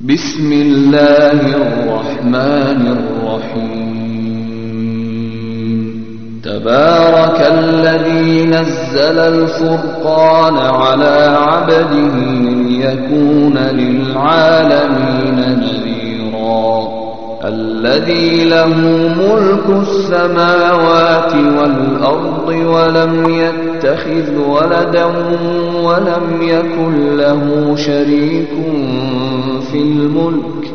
بسم الله الرحمن الرحيم تبارك الذي نزل الفرقان على عبده ليكون للعالمين نذيرا الذي له ملك السماوات والأرض ولم يتخذ ولدا ولم يكن له شريك في الملك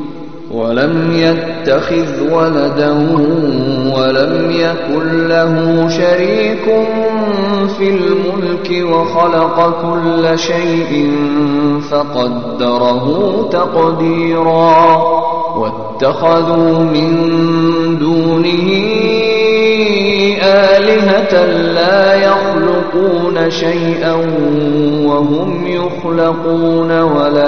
وخلق كل شيء فقدره تقديرا واتخذوا من دونه آلهة لا يخلقون شيئا وهم يخلقون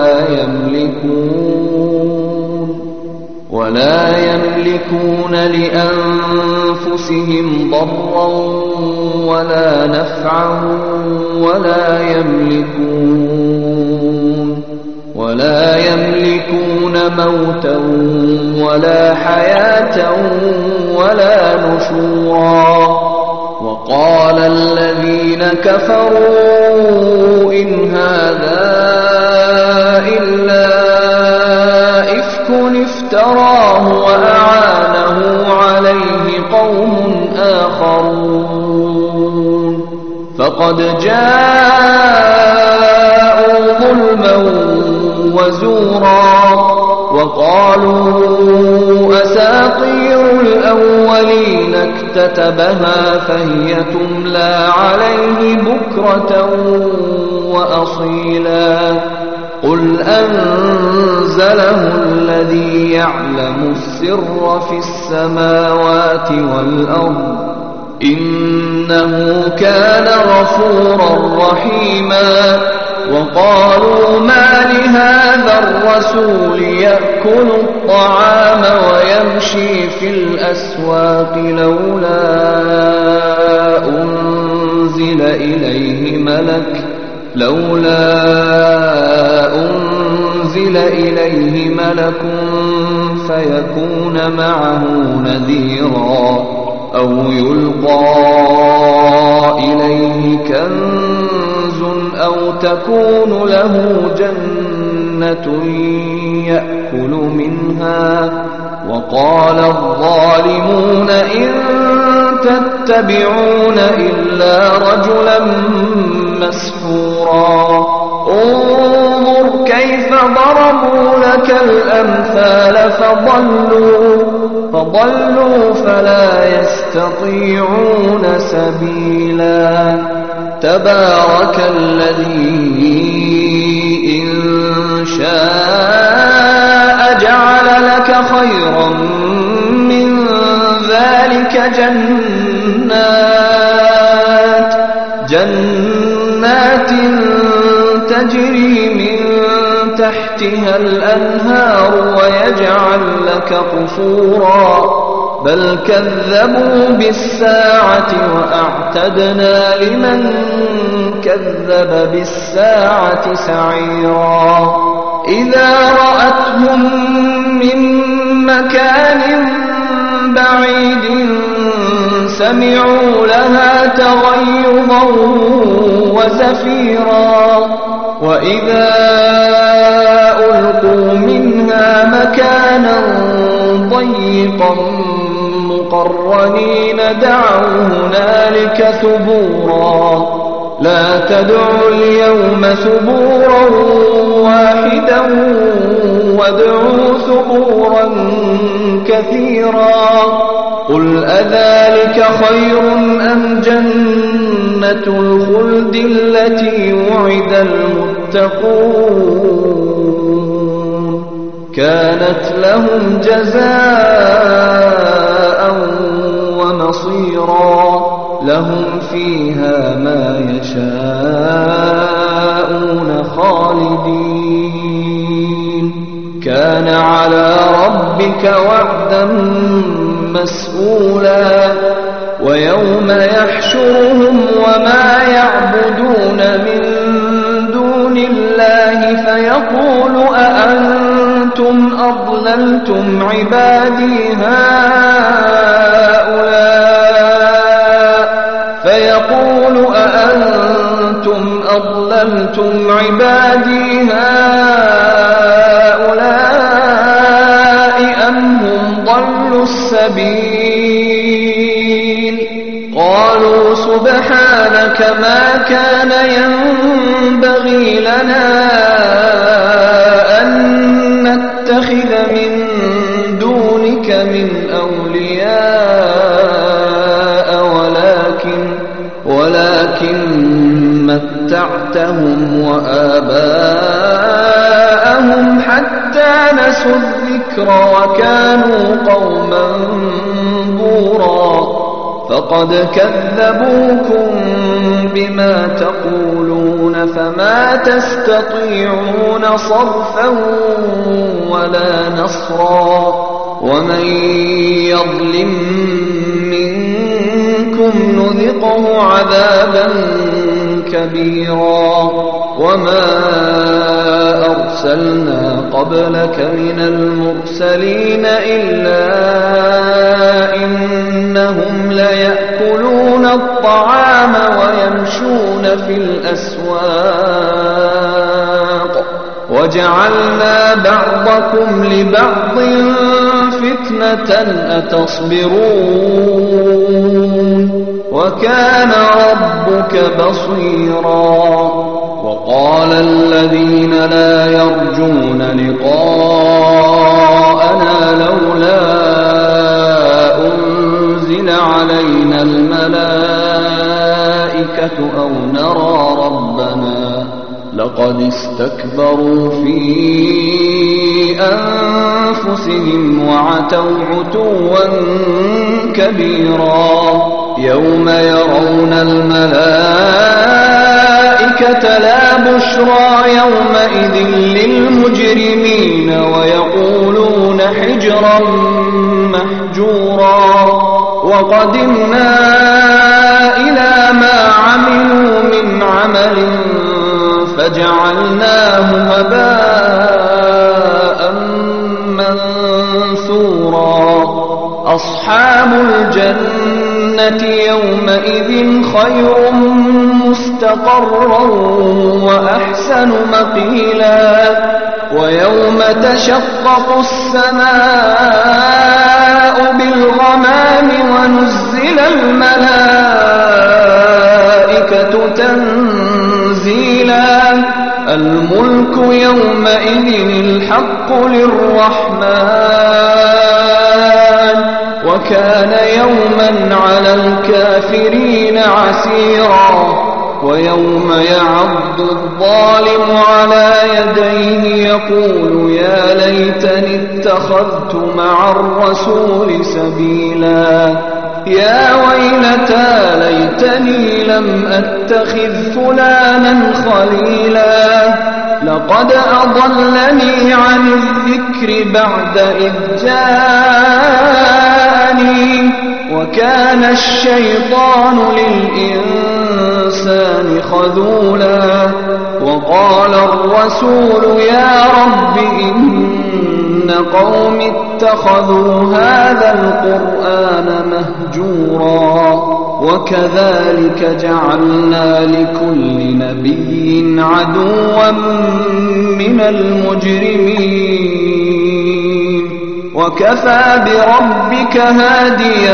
ولا يملكون لأنفسهم ضرا ولا نفعا ولا يملكون موتا ولا حياة ولا نشورا وقال الذين كفروا إن هذا إلا إفك افتراه وأعانه عليه قوم آخرون فقد جاءوا ظلما وزورا وقالوا أساطير الأولين اكتتبها فهي تملى عليه بكرة وأصيلا قل أنزله الذي يعلم السر في السماوات والأرض إنه كان غفورا رحيما وقالوا ما لهذا الرسول يأكل الطعام ويمشي في الأسواق لولا أنزل إليه ملك فيكون معه نذيرا أو يلقى إليه كنز أو تكون له جنة يأكل منها وقال الظالمون إن تتبعون إلا رجلا مسحورا انظر كيف ضربوا لك الأمثال فضلوا فلا يستطيعون سبيلا تبارك الذي إن شاء جعل لك خيرا من ذلك جنات تجري من تحتها الأنهار ويجعل لك قصورا بل كذبوا بالساعة وأعتدنا لمن كذب بالساعة سعيرا إذا رأتهم من مكان بعيد سمعوا لها تغيظا وزفيرا وإذا ألقوا منها مكانا ضيقا مقرنين دعوا هنالك ثبورا لا تدعوا اليوم ثبورا واحدا وادعوا ثبورا كثيرا قل أذلك خير أم جنة الخلد التي وعد المتقون كانت لهم جزاء ومصيرا لهم فيها ما يشاءون خالدين كان على ربك وعدا مسئولا ويوم يحشرهم وما يعبدون من دون الله فيقول أأنتم أضللتم عبادي هؤلاء فيقول أأنتم أضللتم عبادي هؤلاء أم هم ضلوا السبيل قالوا سبحانك ما كان ينبغي لنا أن نتخذ من دونك من أولياء ولكن متعتهم وآباءهم حتى نسوا الذكر وكانوا قوما بورا فقد كذبوكم بما تقولون فما تستطيعون صرفا ولا نصرا ومن يظلم منكم نذقه عذابا كبيرا وما أرسلنا قبلك من المرسلين إلا إنهم ليأكلون الطعام ويمشون في الأسواق وجعلنا بعضكم لبعض فتنة أتصبرون وكان ربك بصيرا وقال الذين لا يرجون لقاءنا لولا أنزل علينا الملائكة أو نرى ربنا لقد استكبروا في أنفسهم وعتوا عتوا كبيرا يوم يرون الملائكة لا بشرى يومئذ للمجرمين ويقولون حجرا محجورا وقدمنا إلى ما عملوا من عمل فجعلناه هباء منثورا أصحاب الجنة يومئذ خير مستقرا وأحسن مقيلا ويوم تشقق السماء بالغمام ونزل الملائكة تنزيلا الملك يومئذ الحق للرحمن وكان يوما على الكافرين عسيرا ويوم يعض الظالم على يديه يقول يا ليتني اتخذت مع الرسول سبيلا يا ويلتى ليتني لم أتخذ فلانا خليلا لقد أضلني عن الذكر بعد إذ جاءني وكان الشيطان للإنسان خذولا وقال الرسول يا رب إن قوم اتخذوا هذا القرآن مهجورا وكذلك جعلنا لكل نبي عدوا من المجرمين وكفى بربك هاديا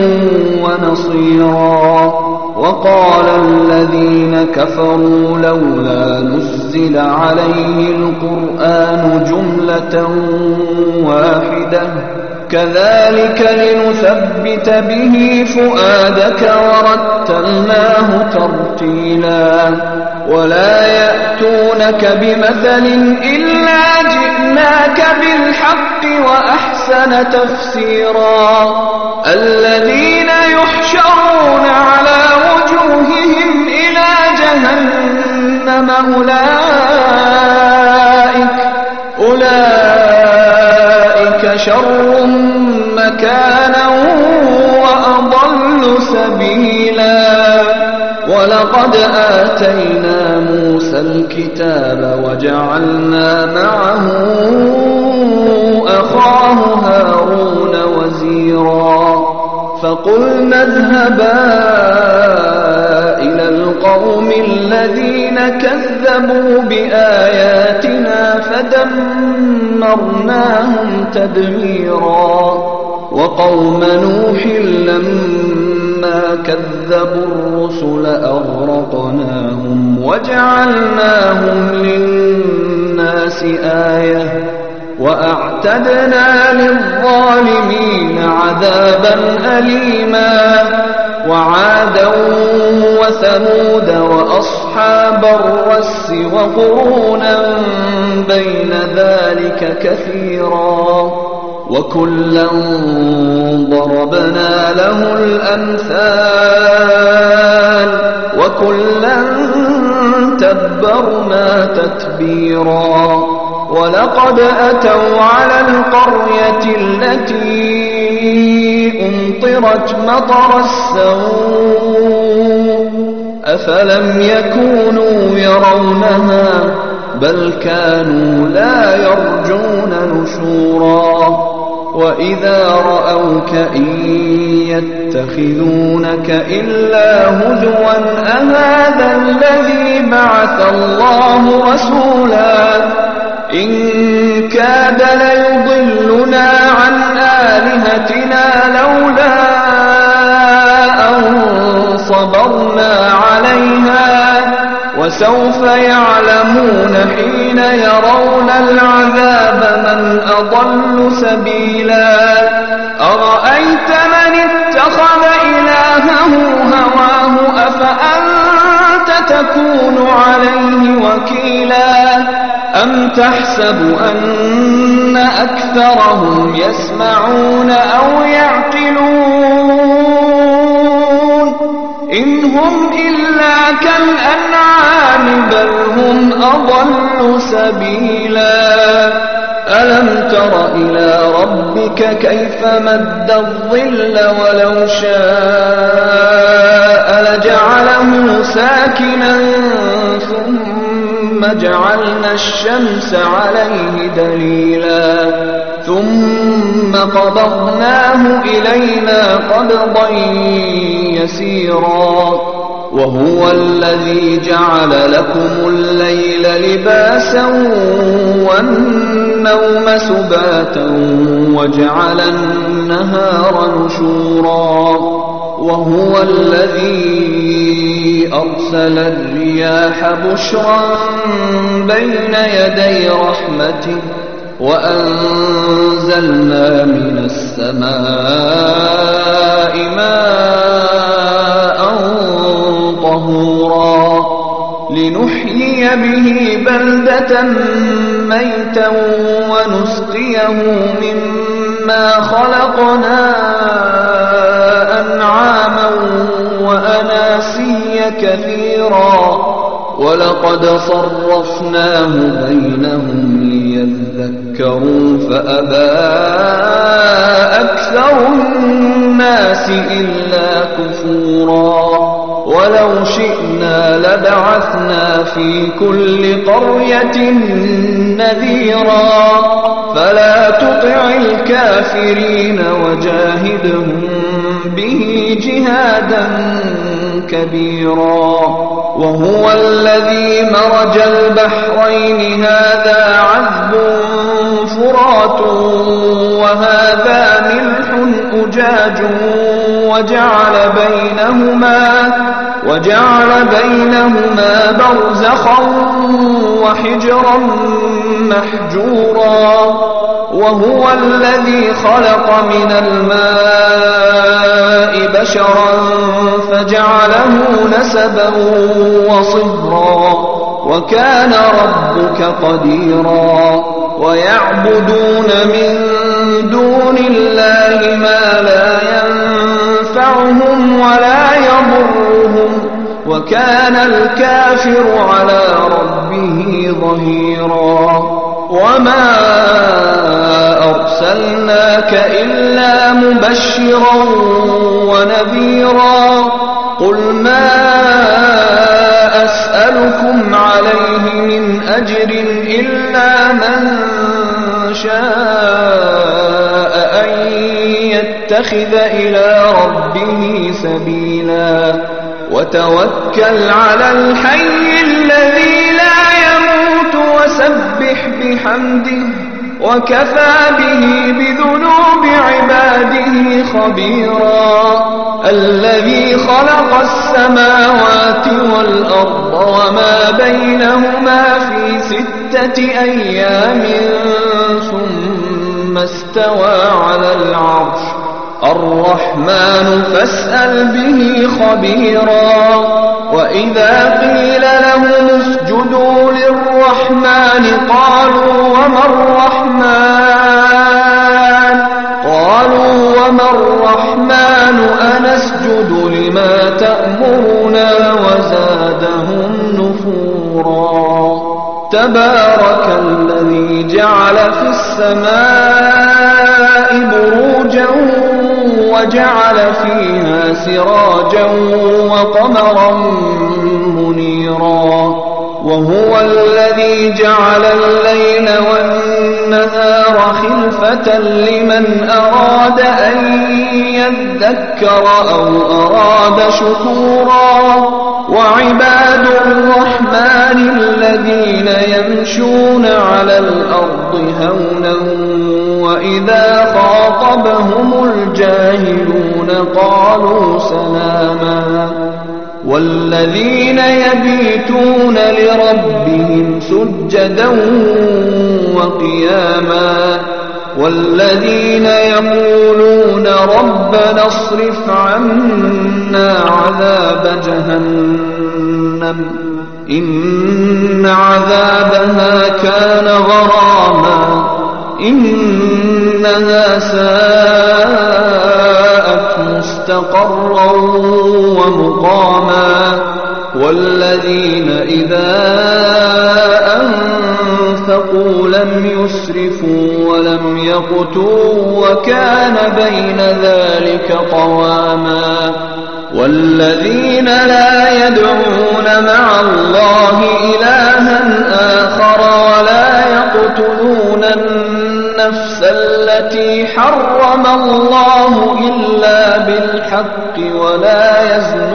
ونصيرا وقال الذين كفروا لولا نزل عليه القرآن جملة واحدة كذلك لنثبت به فؤادك ورتلناه ترتيلا ولا يأتونك بمثل إلا جئناك بالحق وأحسن تفسيرا الذين يحشرون على وجوههم إلى جهنم أولئك شر مكانا وأضل سبيلا ولقد آتينا موسى الكتاب وجعلنا معه فقلنا اذهبا إلى القوم الذين كذبوا بآياتنا فدمرناهم تدميرا وقوم نوح لما كذبوا الرسل أغرقناهم وجعلناهم للناس آية وأعتدنا للظالمين عذابا أليما وعادا وثمود وأصحاب الرس وقرونا بين ذلك كثيرا وكلا ضربنا له الأمثال وكلا تبرنا تتبيرا ولقد أتوا على القرية التي أمطرت مطر السوء أفلم يكونوا يرونها بل كانوا لا يرجون نشورا وإذا رأوك إن يتخذونك إلا هزوا أهذا الذي بعث الله رسولا إن كاد ليضلنا عن آلهتنا لولا أن صبرنا عليها وسوف يعلمون حين يرون العذاب من أضل سبيلا أرأيت من اتخذ إلهه هواه أفأنت تكون عليه وكيلا أم تحسب أن أكثرهم يسمعون أو يعقلون إن هم إلا كالأنعام بل هم أضل سبيلا ألم تر إلى ربك كيف مد الظل ولو شاء لجعله ساكنا ثم جعلنا الشمس عليه دليلا ثم قبضناه إلينا قبضا يسيرا وهو الذي جعل لكم الليل لباسا والنوم سباتا وجعل النهار نشورا وهو الذي أرسل الرياح بشرا بين يدي رحمته وأنزلنا من السماء ماء طهورا لنحيي به بلدة ميتا ونسقيه مما خلقنا أنعاما وأناسيا كثيرا ولقد صرفناه بينهم ليذكروا فأبى أكثر الناس إلا كفورا ولو شئنا لبعثنا في كل قرية نذيرا فلا تطع الكافرين وجاهدهم به جهادا كبيرا وهو الذي مرج البحرين هذا عذب فرات وهذا ملح أجاج وجعل بينهما برزخا وحجرا محجورا وهو الذي خلق من الماء بشرا فجعله نسبا وصهرا وكان ربك قديرا ويعبدون من دون الله ما لا ينفعهم ولا يضرهم وكان الكافر على ربه ظهيرا وما أرسلناك إلا مبشرا ونذيرا قل ما أسألكم عليه من أجر إلا من شاء أن يتخذ إلى ربه سبيلا وتوكل على الحي الذي لا يموت وسبح بحمده وكفى به بذنوب عباده خبيرا الذي خلق السماوات والأرض وما بينهما في 6 أيام ثم استوى على العرش الرحمن فاسأل به خبيرا وإذا قيل لهم اسجدوا للرحمن قالوا وما الرحمن أنسجد لما تأمرنا وزادهم نفورا تبارك الذي جعل في السماء بروجا وجعل فيها سراجا وقمرا منيرا وهو الذي جعل الليل والنهار خلفة لمن أراد أن يذكر أو أراد شكورا وعباد الرحمن الذين يمشون على الأرض هونا وإذا خاطبهم الجاهلون قالوا سلاما والذين يبيتون لربهم سجدا وقياما والذين يقولون ربنا اصرف عنا عذاب جهنم إن عذابها كان غراما إنها ساءت مستقرا ومقاما والذين إذا أنفقوا لم يسرفوا ولم يقتروا وكان بين ذلك قواما والذين لا يدعون مع الله إلها آخر ولا يقتلون النفس التي حرم الله إلا بالحق ولا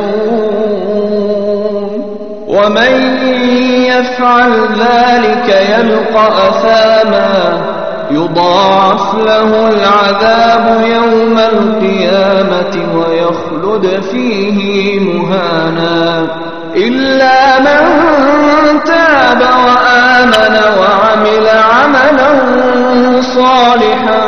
يزنون ومن يفعل ذلك يلقى أثاما يضاعف له العذاب يوم القيامة ويخلد فيه مهانا إلا من تاب وآمن وعمل عملا صالحا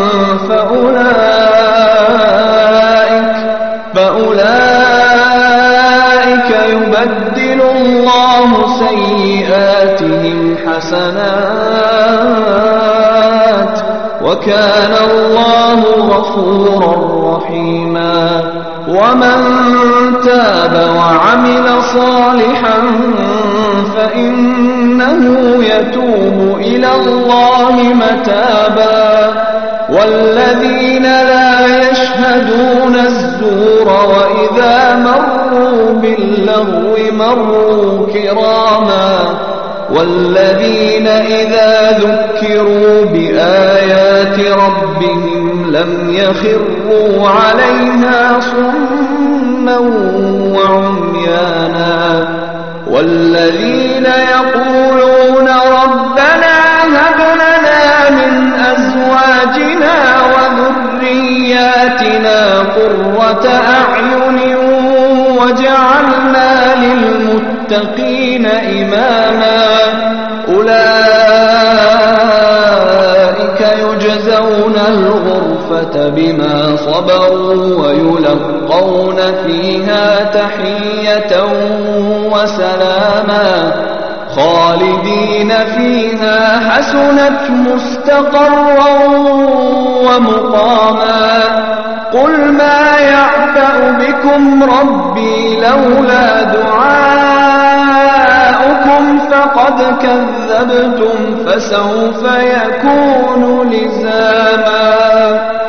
فأولئك يبدل الله سيئاتهم حسنات وكان الله غفورا رحيما ومن تاب وعمل صالحا فإنه يتوب إلى الله متابا والذين لا يشهدون الزور وإذا مروا باللغو مروا كراما والذين إذا ذكروا بآيات ربهم لم يخروا عليها صما وعميانا والذين يقولون ربنا هب لنا من أزواجنا وذرياتنا قرة أعين وجعلنا للمتقين إماما أولئك يجزون الغرفة بما صبروا ويلقون فيها تحية وسلاما خالدين فيها حسنت مستقرا ومقاما قل ما يعبأ بكم ربي لولا دعاؤكم فقد كذبتم فسوف يكون لزاما